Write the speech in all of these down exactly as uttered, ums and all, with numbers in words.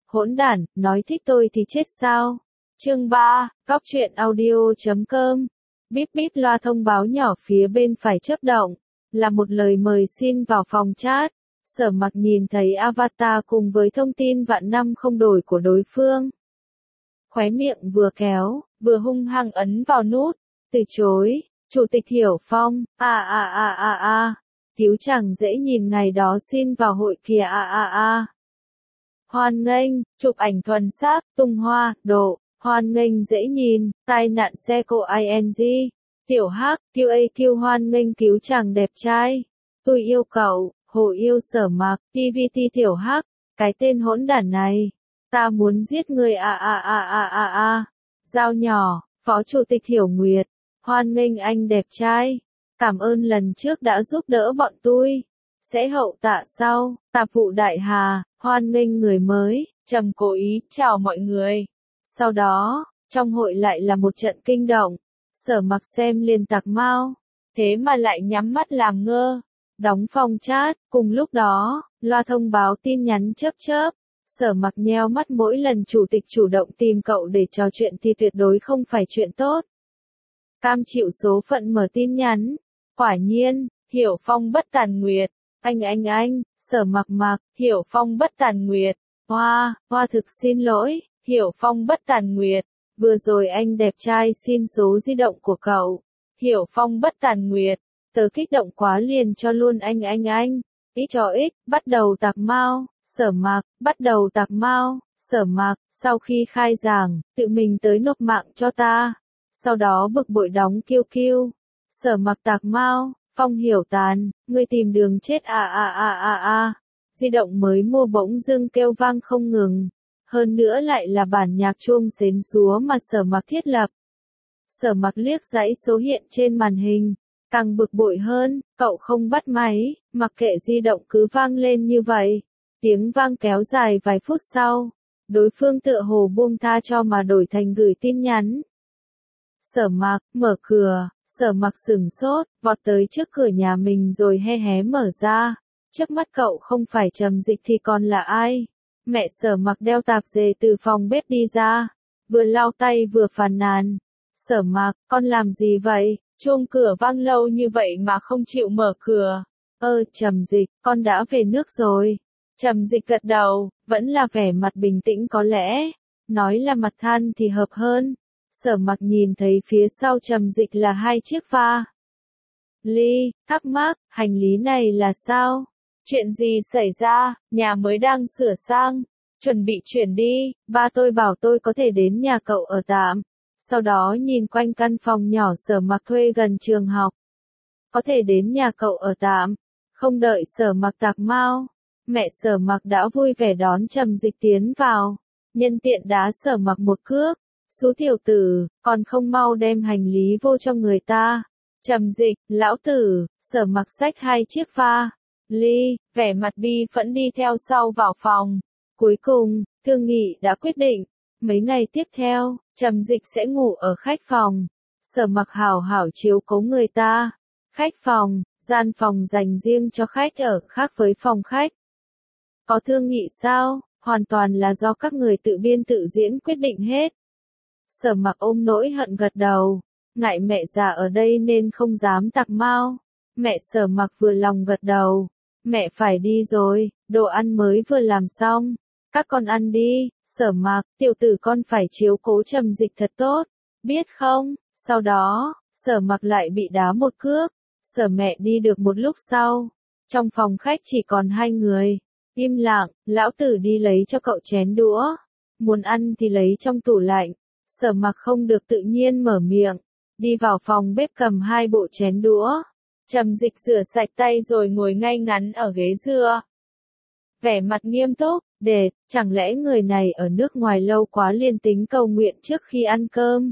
hỗn đản, nói thích tôi thì chết sao? Chương ba, Góc truyện audio chấm com. Bíp bíp loa thông báo nhỏ phía bên phải chớp động, là một lời mời xin vào phòng chat. Sở Mặc nhìn thấy avatar cùng với thông tin vạn năm không đổi của đối phương. Khóe miệng vừa kéo, vừa hung hăng ấn vào nút, từ chối. Chủ tịch Hiểu Phong, a a a a a, cứu chẳng dễ nhìn ngày đó xin vào hội kìa a a a. Hoan nghênh, chụp ảnh thuần xác, tung hoa, độ, hoan nghênh dễ nhìn, tai nạn xe cộ ing, tiểu hắc, quy a quy hoan nghênh cứu chàng đẹp trai. Tôi yêu cậu, hồ yêu Sở Mặc, tê vê tê tiểu hắc, cái tên hỗn đản này. Ta muốn giết người a a a a a a. Dao nhỏ, Phó Chủ tịch Hiểu Nguyệt, hoan nghênh anh đẹp trai. Cảm ơn lần trước đã giúp đỡ bọn tôi. Sẽ hậu tạ sau, tạp vụ Đại Hà, hoan nghênh người mới, Trầm cố ý, chào mọi người. Sau đó, trong hội lại là một trận kinh động. Sở Mặc xem liền tạc mau, thế mà lại nhắm mắt làm ngơ. Đóng phòng chat, cùng lúc đó, loa thông báo tin nhắn chớp chớp. Sở Mặc nheo mắt mỗi lần chủ tịch chủ động tìm cậu để trò chuyện thì tuyệt đối không phải chuyện tốt. Cam chịu số phận mở tin nhắn. Quả nhiên, Hiểu Phong bất tàn nguyệt. Anh anh anh, Sở Mặc Mặc, Hiểu Phong bất tàn nguyệt. Hoa, hoa thực xin lỗi, Hiểu Phong bất tàn nguyệt. Vừa rồi anh đẹp trai xin số di động của cậu. Hiểu Phong bất tàn nguyệt. Tớ kích động quá liền cho luôn anh anh anh. Ý cho ích, bắt đầu tạc mau. Sở Mặc, bắt đầu tạc mau. Sở Mặc, sau khi khai giảng, tự mình tới nộp mạng cho ta. Sau đó bực bội đóng kiêu kiêu. Sở Mặc tạc mau. Phong Hiểu tàn, ngươi tìm đường chết a a a a a. Di động mới mua bỗng dưng kêu vang không ngừng. Hơn nữa lại là bản nhạc chuông xến xúa mà Sở Mặc thiết lập. Sở Mặc liếc dãy số hiện trên màn hình, càng bực bội hơn, cậu không bắt máy, mặc kệ di động cứ vang lên như vậy. Tiếng vang kéo dài vài phút sau, đối phương tựa hồ buông tha cho mà đổi thành gửi tin nhắn. Sở Mặc, mở cửa. Sở Mặc sửng sốt, vọt tới trước cửa nhà mình rồi hé hé mở ra. Trước mắt cậu không phải Trầm Dịch thì còn là ai? Mẹ Sở Mặc đeo tạp dề từ phòng bếp đi ra, vừa lau tay vừa phàn nàn. Sở Mặc, con làm gì vậy? Chuông cửa vang lâu như vậy mà không chịu mở cửa. Ơ, Trầm Dịch, con đã về nước rồi. Trầm Dịch gật đầu, vẫn là vẻ mặt bình tĩnh có lẽ. Nói là mặt than thì hợp hơn. Sở Mặc nhìn thấy phía sau Trầm Dịch là hai chiếc pha ly, thắc mắc, hành lý này là sao? Chuyện gì xảy ra? Nhà mới đang sửa sang, chuẩn bị chuyển đi, ba tôi bảo tôi có thể đến nhà cậu ở tạm. Sau đó nhìn quanh căn phòng nhỏ Sở Mặc thuê gần trường học. Có thể đến nhà cậu ở tạm. Không đợi Sở Mặc tạc mau, mẹ Sở Mặc đã vui vẻ đón Trầm Dịch tiến vào. Nhân tiện đá Sở Mặc một cước. Xú tiểu tử, còn không mau đem hành lý vô cho người ta. Trầm Dịch, lão tử. Sở Mặc xách hai chiếc pha ly, vẻ mặt bi phẫn đi theo sau vào phòng. Cuối cùng, thương nghị đã quyết định. Mấy ngày tiếp theo, Trầm Dịch sẽ ngủ ở khách phòng. Sở Mặc hảo hảo chiếu cố người ta. Khách phòng, gian phòng dành riêng cho khách ở, khác với phòng khách. Có thương nghị sao? Hoàn toàn là do các người tự biên tự diễn quyết định hết. Sở Mặc ôm nỗi hận gật đầu, ngại mẹ già ở đây nên không dám tạc mau. Mẹ Sở Mặc vừa lòng gật đầu, mẹ phải đi rồi, đồ ăn mới vừa làm xong, các con ăn đi. Sở Mặc, tiểu tử con phải chiếu cố Trầm Dịch thật tốt, biết không? Sau đó, Sở Mặc lại bị đá một cước. Sở mẹ đi được một lúc sau, trong phòng khách chỉ còn hai người, im lặng. Lão tử đi lấy cho cậu chén đũa, muốn ăn thì lấy trong tủ lạnh. Sở Mặc không được tự nhiên mở miệng, đi vào phòng bếp cầm hai bộ chén đũa. Trầm Dịch rửa sạch tay rồi ngồi ngay ngắn ở ghế dựa. Vẻ mặt nghiêm túc, đệt, chẳng lẽ người này ở nước ngoài lâu quá liền tính cầu nguyện trước khi ăn cơm.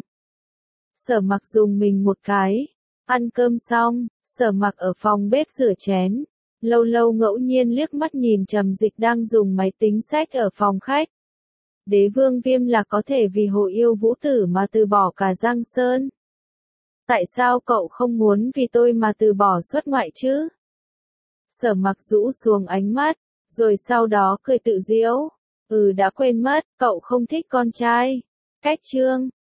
Sở Mặc dùng mình một cái, ăn cơm xong, Sở Mặc ở phòng bếp rửa chén. Lâu lâu ngẫu nhiên liếc mắt nhìn Trầm Dịch đang dùng máy tính sách ở phòng khách. Đế vương Viêm là có thể vì hồ yêu vũ tử mà từ bỏ cả Giang Sơn. Tại sao cậu không muốn vì tôi mà từ bỏ xuất ngoại chứ? Sở Mặc rũ xuống ánh mắt, rồi sau đó cười tự giễu. Ừ đã quên mất, cậu không thích con trai. Cách chương